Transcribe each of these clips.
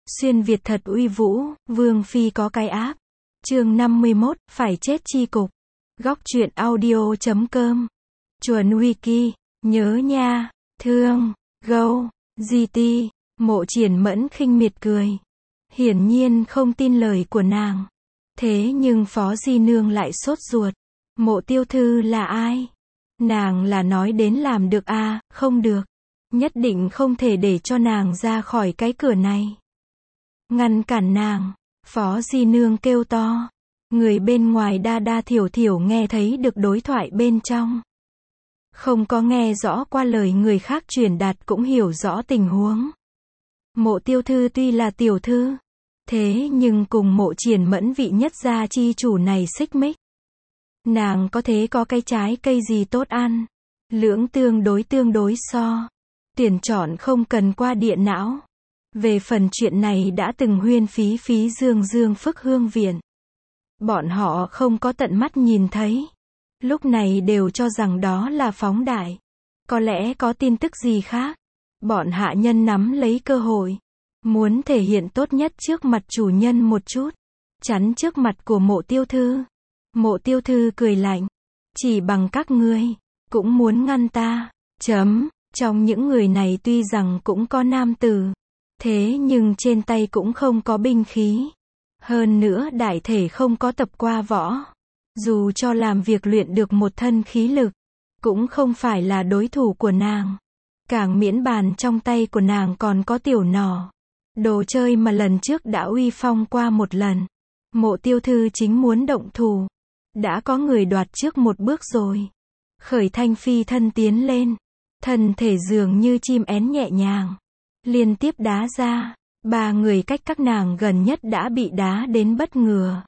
Xuyên Việt thật uy vũ, Vương Phi có cái áp. Chương 51, phải chết chi cục. Góc truyện audio.com. Chuẩn Wiki, nhớ nha, thương, go, GT, Mộ Triển Mẫn khinh miệt cười. Hiển nhiên không tin lời của nàng. Thế nhưng Phó Di Nương lại sốt ruột. Mộ Tiêu Thư là ai? Nàng là nói đến làm được à, không được. Nhất định không thể để cho nàng ra khỏi cái cửa này. Ngăn cản nàng, Phó Di Nương kêu to. Người bên ngoài đa đa thiểu thiểu nghe thấy được đối thoại bên trong. Không có nghe rõ qua lời người khác truyền đạt cũng hiểu rõ tình huống. Mộ Tiêu Thư tuy là tiểu thư, thế nhưng cùng Mộ Triển Mẫn vị nhất gia chi chủ này xích mích. Nàng có thế có cái trái cây gì tốt ăn? Lưỡng tương đối so. Tuyển chọn không cần qua điện não. Về phần chuyện này đã từng huyên phí dương phức hương viện. Bọn họ không có tận mắt nhìn thấy. Lúc này đều cho rằng đó là phóng đại. Có lẽ có tin tức gì khác. Bọn hạ nhân nắm lấy cơ hội. Muốn thể hiện tốt nhất trước mặt chủ nhân một chút. Chắn trước mặt của Mộ Tiêu Thư. Mộ Tiêu Thư cười lạnh. Chỉ bằng các ngươi, cũng muốn ngăn ta. Trong những người này tuy rằng cũng có nam tử. Thế nhưng trên tay cũng không có binh khí. Hơn nữa đại thể không có tập qua võ. Dù cho làm việc luyện được một thân khí lực, cũng không phải là đối thủ của nàng. Càng miễn bàn trong tay của nàng còn có tiểu nỏ. Đồ chơi mà lần trước đã uy phong qua một lần. Mộ Tiêu Thư chính muốn động thủ. Đã có người đoạt trước một bước rồi. Khởi Thanh phi thân tiến lên. Thân thể dường như chim én nhẹ nhàng. Liên tiếp đá ra. Ba người cách các nàng gần nhất đã bị đá đến bất ngờ.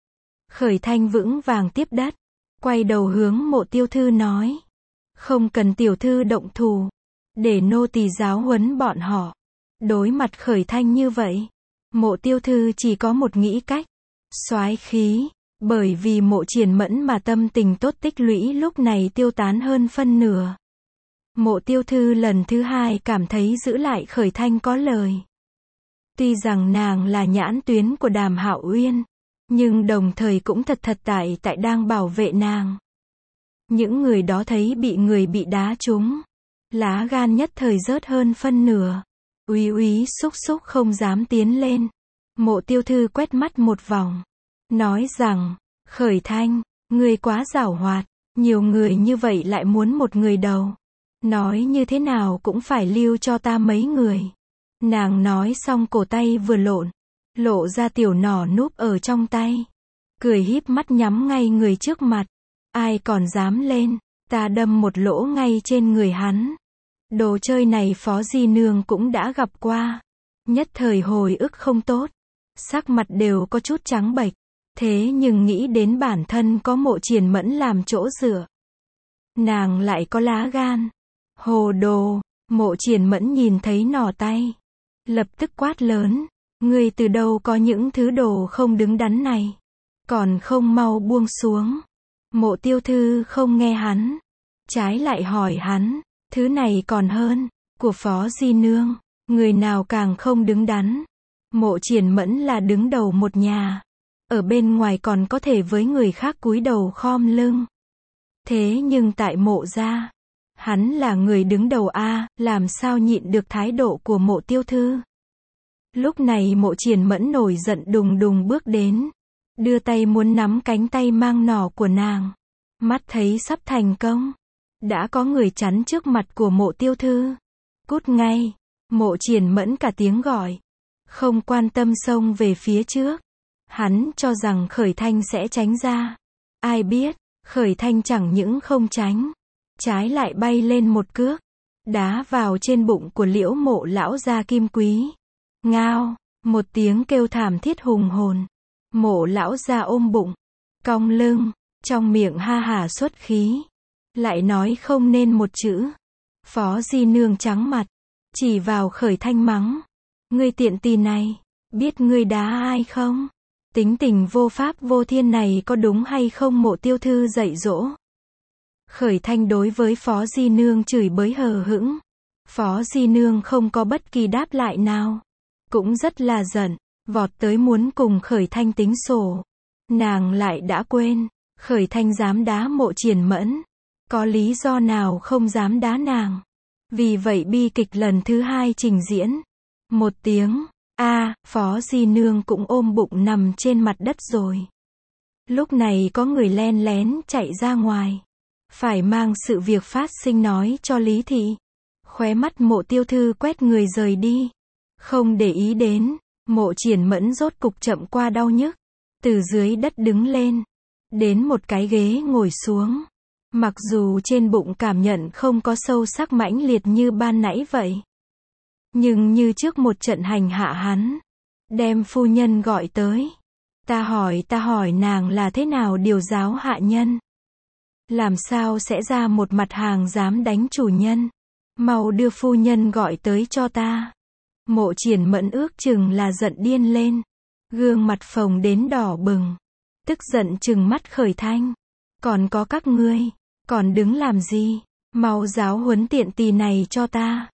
Khởi Thanh vững vàng tiếp đất. Quay đầu hướng Mộ Tiêu Thư nói. Không cần tiểu thư động thủ. Để nô tỳ giáo huấn bọn họ. Đối mặt Khởi Thanh như vậy. Mộ Tiêu Thư chỉ có một nghĩ cách. Soái khí. Bởi vì Mộ Triển Mẫn mà tâm tình tốt tích lũy lúc này tiêu tán hơn phân nửa. Mộ Tiêu Thư lần thứ hai cảm thấy giữ lại Khởi Thanh có lời. Tuy rằng nàng là nhãn tuyến của Đàm Hạo Uyên, nhưng đồng thời cũng thật tại đang bảo vệ nàng. Những người đó thấy bị người bị đá trúng, lá gan nhất thời rớt hơn phân nửa. Úy xúc không dám tiến lên. Mộ Tiêu Thư quét mắt một vòng, nói rằng, Khởi Thanh, ngươi quá giảo hoạt, nhiều người như vậy lại muốn một người đầu. Nói như thế nào cũng phải lưu cho ta mấy người. Nàng nói xong cổ tay vừa lộn, lộ ra tiểu nỏ núp ở trong tay. Cười híp mắt nhắm ngay người trước mặt. Ai còn dám lên, ta đâm một lỗ ngay trên người hắn. Đồ chơi này Phó Di Nương cũng đã gặp qua. Nhất thời hồi ức không tốt. Sắc mặt đều có chút trắng bệch. Thế nhưng nghĩ đến bản thân có Mộ Triển Mẫn làm chỗ dựa. Nàng lại có lá gan. Hồ đồ, Mộ Triển Mẫn nhìn thấy nỏ tay. Lập tức quát lớn. Ngươi từ đâu có những thứ đồ không đứng đắn này. Còn không mau buông xuống. Mộ Tiêu Thư không nghe hắn. Trái lại hỏi hắn. Thứ này còn hơn. Của Phó Di Nương. Người nào càng không đứng đắn. Mộ Triển Mẫn là đứng đầu một nhà. Ở bên ngoài còn có thể với người khác cúi đầu khom lưng. Thế nhưng tại Mộ gia, hắn là người đứng đầu a, làm sao nhịn được thái độ của Mộ Tiêu Thư. Lúc này Mộ Triển Mẫn nổi giận đùng bước đến. Đưa tay muốn nắm cánh tay mang nỏ của nàng. Mắt thấy sắp thành công. Đã có người chắn trước mặt của Mộ Tiêu Thư. Cút ngay. Mộ Triển Mẫn cả tiếng gọi. Không quan tâm xông về phía trước. Hắn cho rằng Khởi Thanh sẽ tránh ra. Ai biết, Khởi Thanh chẳng những không tránh. Trái lại bay lên một cước. Đá vào trên bụng của Liễu Mộ lão gia Kim Quý. Ngao, một tiếng kêu thảm thiết hùng hồn. Mộ lão gia ôm bụng, cong lưng, trong miệng ha hả xuất khí. Lại nói không nên một chữ. Phó Di Nương trắng mặt, chỉ vào Khởi Thanh mắng. Ngươi tiện tì này, biết ngươi đá ai không? Tính tình vô pháp vô thiên này có đúng hay không? Mộ Tiêu Thư dạy dỗ. Khởi Thanh đối với Phó Di Nương chửi bới hờ hững. Phó Di Nương không có bất kỳ đáp lại nào. cũng rất là giận, vọt tới muốn cùng Khởi Thanh tính sổ. Nàng lại đã quên, Khởi Thanh dám đá Mộ Triển Mẫn. Có lý do nào không dám đá nàng? Vì vậy bi kịch lần thứ hai trình diễn. Một tiếng, Phó Di Nương cũng ôm bụng nằm trên mặt đất rồi. Lúc này có người len lén chạy ra ngoài. Phải mang sự việc phát sinh nói cho Lý Thị. Khóe mắt Mộ Tiêu Thư quét người rời đi. Không để ý đến, Mộ Triển Mẫn rốt cục chậm qua đau nhức. Từ dưới đất đứng lên. Đến một cái ghế ngồi xuống. Mặc dù trên bụng cảm nhận không có sâu sắc mãnh liệt như ban nãy vậy. Nhưng như trước một trận hành hạ hắn. Đem phu nhân gọi tới. Ta hỏi nàng là thế nào điều giáo hạ nhân. Làm sao sẽ ra một mặt hàng dám đánh chủ nhân. Mau đưa phu nhân gọi tới cho ta. Mộ Triển Mẫn ước chừng là giận điên lên. Gương mặt phồng đến đỏ bừng. Tức giận trừng mắt Khởi Thanh. Còn có các ngươi. Còn đứng làm gì? Mau giáo huấn tiện tỳ này cho ta.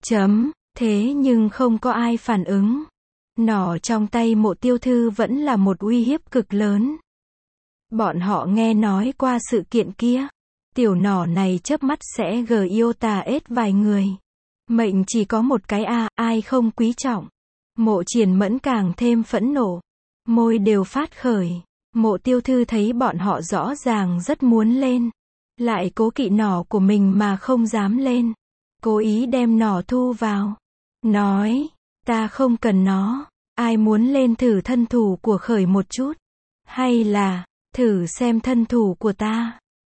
Thế nhưng không có ai phản ứng. Nỏ trong tay Mộ Tiêu Thư vẫn là một uy hiếp cực lớn. Bọn họ nghe nói qua sự kiện kia. Tiểu nỏ này chớp mắt sẽ iota ết vài người. Mệnh chỉ có một cái ai không quý trọng. Mộ Triển Mẫn càng thêm phẫn nộ. Môi đều phát khởi. Mộ Tiêu Thư thấy bọn họ rõ ràng rất muốn lên. Lại cố kỵ nỏ của mình mà không dám lên. Cố ý đem nỏ thu vào. Nói, ta không cần nó. Ai muốn lên thử thân thủ của Khởi một chút? Hay là, thử xem thân thủ của ta?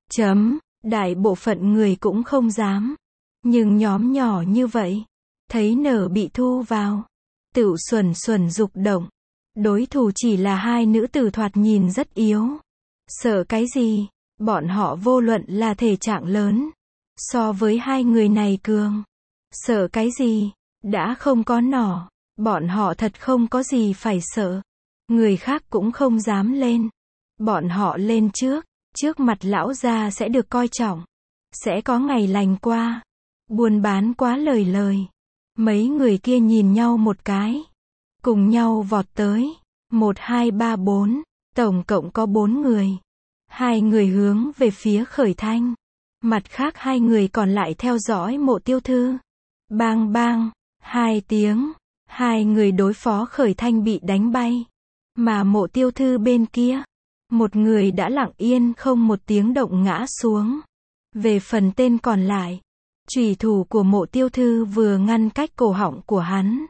Đại bộ phận người cũng không dám. Nhưng nhóm nhỏ như vậy, thấy nở bị thu vào. Tựu xuẩn dục động. Đối thủ chỉ là hai nữ tử thoạt nhìn rất yếu. Sợ cái gì? Bọn họ vô luận là thể trạng lớn. So với hai người này cường. Sợ cái gì? Đã không có nỏ. Bọn họ thật không có gì phải sợ. Người khác cũng không dám lên. Bọn họ lên trước mặt lão gia sẽ được coi trọng. Sẽ có ngày lành qua. Buôn bán quá lời. Mấy người kia nhìn nhau một cái. Cùng nhau vọt tới. 1, 2, 3, 4. Tổng cộng có 4 người. 2 người hướng về phía Khởi Thanh. Mặt khác 2 người còn lại theo dõi Mộ Tiêu Thư. Bang bang. 2 tiếng. 2 người đối phó Khởi Thanh bị đánh bay. Mà Mộ Tiêu Thư bên kia. Một người đã lặng yên không một tiếng động ngã xuống. Về phần tên còn lại. Chủy thủ của Mộ Tiêu Thư vừa ngăn cách cổ họng của hắn.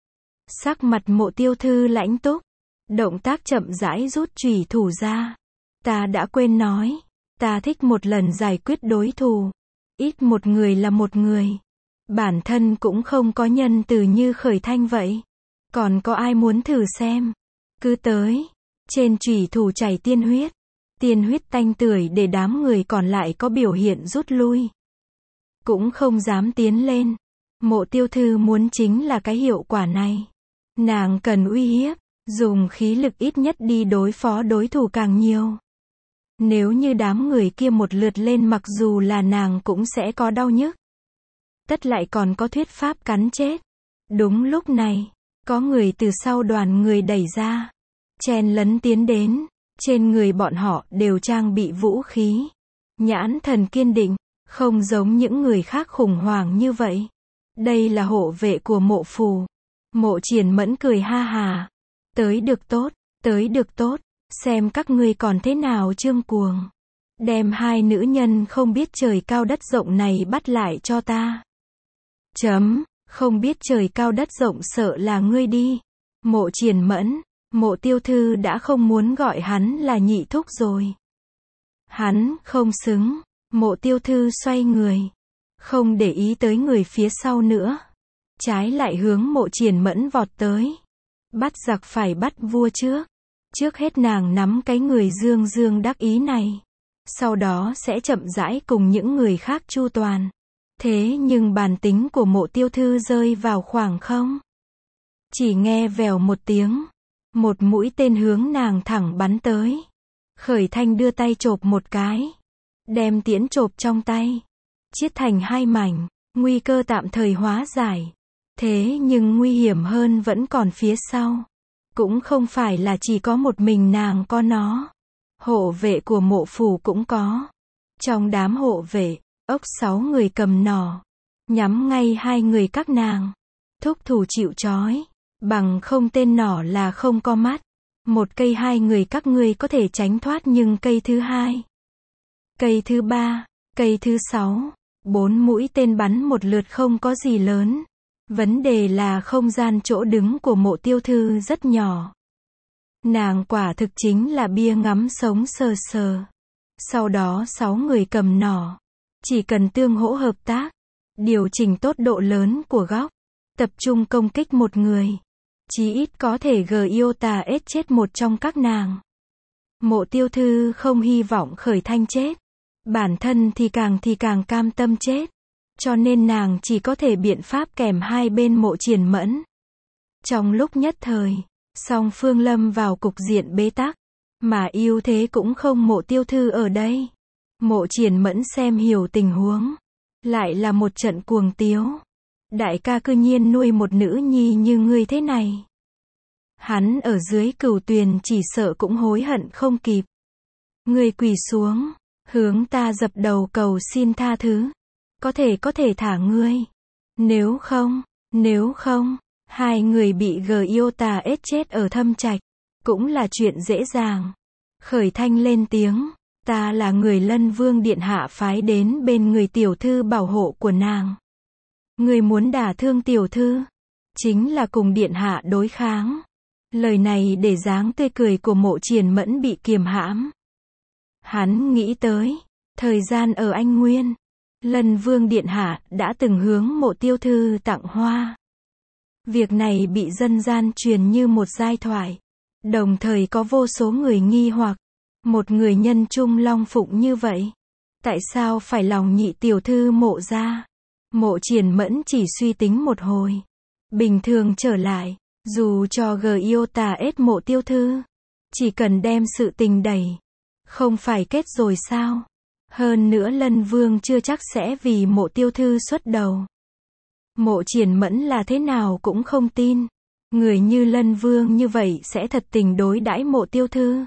Sắc mặt Mộ Tiêu Thư lãnh túc. Động tác chậm rãi rút chủy thủ ra. Ta đã quên nói. Ta thích một lần giải quyết đối thủ. Ít một người là một người. Bản thân cũng không có nhân từ như Khởi Thanh vậy. Còn có ai muốn thử xem? Cứ tới. Trên chủy thủ chảy tiên huyết. Tiên huyết tanh tưởi để đám người còn lại có biểu hiện rút lui. Cũng không dám tiến lên. Mộ Tiêu Thư muốn chính là cái hiệu quả này. Nàng cần uy hiếp. Dùng khí lực ít nhất đi đối phó đối thủ càng nhiều. Nếu như đám người kia một lượt lên mặc dù là nàng cũng sẽ có đau nhức. Tất lại còn có thuyết pháp cắn chết. Đúng lúc này, có người từ sau đoàn người đẩy ra. Chen lấn tiến đến. Trên người bọn họ đều trang bị vũ khí. Nhãn thần kiên định. Không giống những người khác khủng hoảng như vậy. Đây là hộ vệ của Mộ Phù. Mộ Triển Mẫn cười ha hà. Tới được tốt. Xem các ngươi còn thế nào trương cuồng. Đem 2 nữ nhân không biết trời cao đất rộng này bắt lại cho ta. Không biết trời cao đất rộng sợ là ngươi đi. Mộ Triển Mẫn. Mộ Tiêu Thư đã không muốn gọi hắn là nhị thúc rồi. Hắn không xứng. Mộ Tiêu Thư xoay người. Không để ý tới người phía sau nữa. Trái lại hướng Mộ Triển Mẫn vọt tới. Bắt giặc phải bắt vua trước. Trước hết nàng nắm cái người dương đắc ý này. Sau đó sẽ chậm rãi cùng những người khác chu toàn. Thế nhưng bản tính của Mộ Tiêu Thư rơi vào khoảng không. Chỉ nghe vèo một tiếng. Một mũi tên hướng nàng thẳng bắn tới. Khởi Thanh đưa tay chộp một cái. Đem tiễn chộp trong tay. Chiết thành 2 mảnh. Nguy cơ tạm thời hóa giải. Thế nhưng nguy hiểm hơn vẫn còn phía sau. Cũng không phải là chỉ có một mình nàng có nó. Hộ vệ của mộ phủ cũng có. Trong đám hộ vệ, ốc 6 người cầm nỏ. Nhắm ngay 2 người các nàng. Thúc thủ chịu trói. Bằng không tên nỏ là không có mắt. Một cây 2 người các ngươi có thể tránh thoát nhưng cây thứ 2, cây thứ 3, cây thứ 6, 4 mũi tên bắn một lượt không có gì lớn. Vấn đề là không gian chỗ đứng của Mộ Tiêu Thư rất nhỏ. Nàng quả thực chính là bia ngắm sống sờ sờ. Sau đó 6 người cầm nỏ. Chỉ cần tương hỗ hợp tác, điều chỉnh tốt độ lớn của góc, tập trung công kích một người. Chí ít có thể Giota S chết một trong các nàng. Mộ Tiêu Thư không hy vọng Khởi Thanh chết. Bản thân thì càng cam tâm chết. Cho nên nàng chỉ có thể biện pháp kèm hai bên Mộ Triển Mẫn. Trong lúc nhất thời, song phương lâm vào cục diện bế tắc. Mà ưu thế cũng không Mộ Tiêu Thư ở đây. Mộ Triển Mẫn xem hiểu tình huống. Lại là một trận cuồng tiếu. Đại ca cư nhiên nuôi một nữ nhi như ngươi thế này. Hắn ở dưới Cửu Tuyền chỉ sợ cũng hối hận không kịp. Ngươi quỳ xuống, hướng ta dập đầu cầu xin tha thứ. Có thể thả ngươi. Nếu không, 2 người bị Giota S chết ở Thâm Trạch, cũng là chuyện dễ dàng. Khởi Thanh lên tiếng, ta là người Lân Vương điện hạ phái đến bên người tiểu thư bảo hộ của nàng. Ngươi muốn đả thương tiểu thư, chính là cùng điện hạ đối kháng. Lời này để dáng tươi cười của Mộ Triển Mẫn bị kiềm hãm. Hắn nghĩ tới, thời gian ở Anh Nguyên, Lân Vương điện hạ đã từng hướng Mộ Tiêu Thư tặng hoa. Việc này bị dân gian truyền như một giai thoại. Đồng thời có vô số người nghi hoặc, một người nhân trung long phụng như vậy, tại sao phải lòng nhị tiểu thư Mộ ra? Mộ Triển Mẫn chỉ suy tính một hồi. Bình thường trở lại, dù cho Giota S Mộ Tiêu Thư, chỉ cần đem sự tình đẩy, không phải kết rồi sao? Hơn nữa Lân Vương chưa chắc sẽ vì Mộ Tiêu Thư xuất đầu. Mộ Triển Mẫn là thế nào cũng không tin. Người như Lân Vương như vậy sẽ thật tình đối đãi Mộ Tiêu Thư.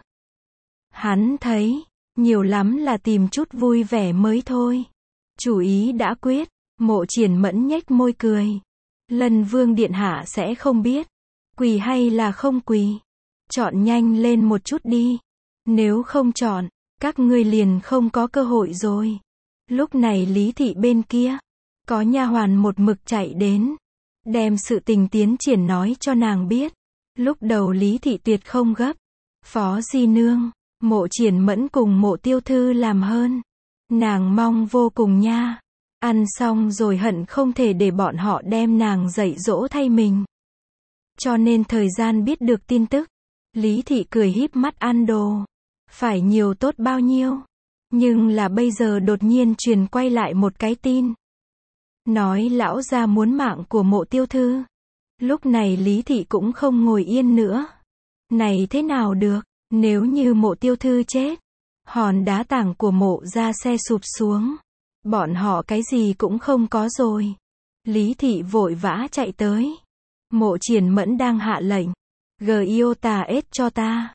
Hắn thấy, nhiều lắm là tìm chút vui vẻ mới thôi. Chủ ý đã quyết. Mộ Triển Mẫn nhếch môi cười. Lân Vương điện hạ sẽ không biết. Quỳ hay là không quỳ. Chọn nhanh lên một chút đi. Nếu không chọn, các ngươi liền không có cơ hội rồi. Lúc này Lý Thị bên kia, có nha hoàn một mực chạy đến. Đem sự tình tiến triển nói cho nàng biết. Lúc đầu Lý Thị tuyệt không gấp. Phó di nương, Mộ Triển Mẫn cùng Mộ Tiêu Thư làm hơn. Nàng mong vô cùng nha. Ăn xong rồi hận không thể để bọn họ đem nàng dạy dỗ thay mình. Cho nên thời gian biết được tin tức, Lý Thị cười híp mắt ăn đồ. Phải nhiều tốt bao nhiêu. Nhưng là bây giờ đột nhiên truyền quay lại một cái tin. Nói lão gia muốn mạng của Mộ Tiêu Thư. Lúc này Lý Thị cũng không ngồi yên nữa. Này thế nào được, nếu như Mộ Tiêu Thư chết, hòn đá tảng của Mộ ra xe sụp xuống. Bọn họ cái gì cũng không có rồi. Lý Thị vội vã chạy tới. Mộ Triển Mẫn đang hạ lệnh. Giota S cho ta.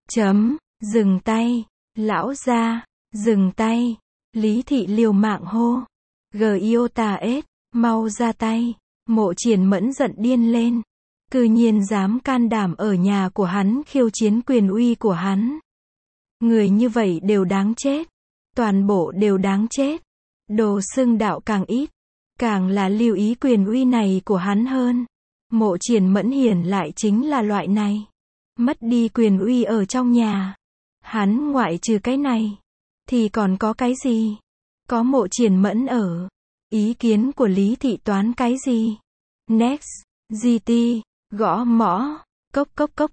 Dừng tay. Lão gia, dừng tay. Lý Thị liều mạng hô. Giota S, mau ra tay. Mộ Triển Mẫn giận điên lên. Cư nhiên dám can đảm ở nhà của hắn khiêu chiến quyền uy của hắn. Người như vậy đều đáng chết. Toàn bộ đều đáng chết. Đồ xưng đạo càng ít, càng là lưu ý quyền uy này của hắn hơn. Mộ Triển Mẫn hiển lại chính là loại này. Mất đi quyền uy ở trong nhà. Hắn ngoại trừ cái này, thì còn có cái gì? Có Mộ Triển Mẫn ở. Ý kiến của Lý Thị toán cái gì? Next, GT, gõ mõ, cốc.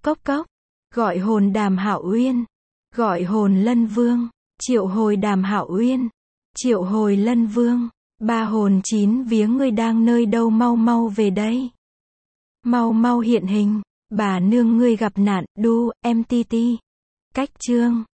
Gọi hồn Đàm Hạo Uyên. Gọi hồn Lân Vương. Triệu hồi Đàm Hạo Uyên. Triệu hồi Lân Vương. 3 hồn 9 vía ngươi đang nơi đâu, mau về đây. Mau hiện hình. Bà nương ngươi gặp nạn, MTT. Cách chương